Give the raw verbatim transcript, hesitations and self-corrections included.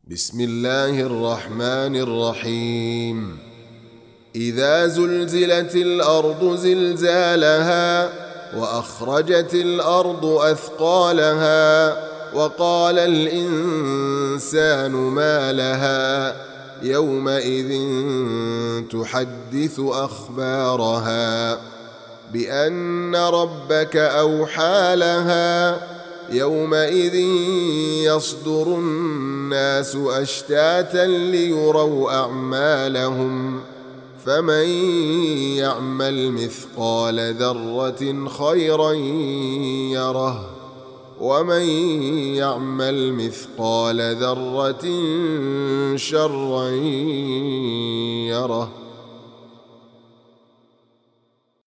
بسم الله الرحمن الرحيم. إذا زلزلت الأرض زلزالها وأخرجت الأرض أثقالها وقال الإنسان ما لها يومئذ تحدث أخبارها بأن ربك أوحى لها يومئذ يصدر الناس أشتاتا ليروا أعمالهم فمن يعمل مثقال ذرة خيرا يره ومن يعمل مثقال ذرة شرا يره.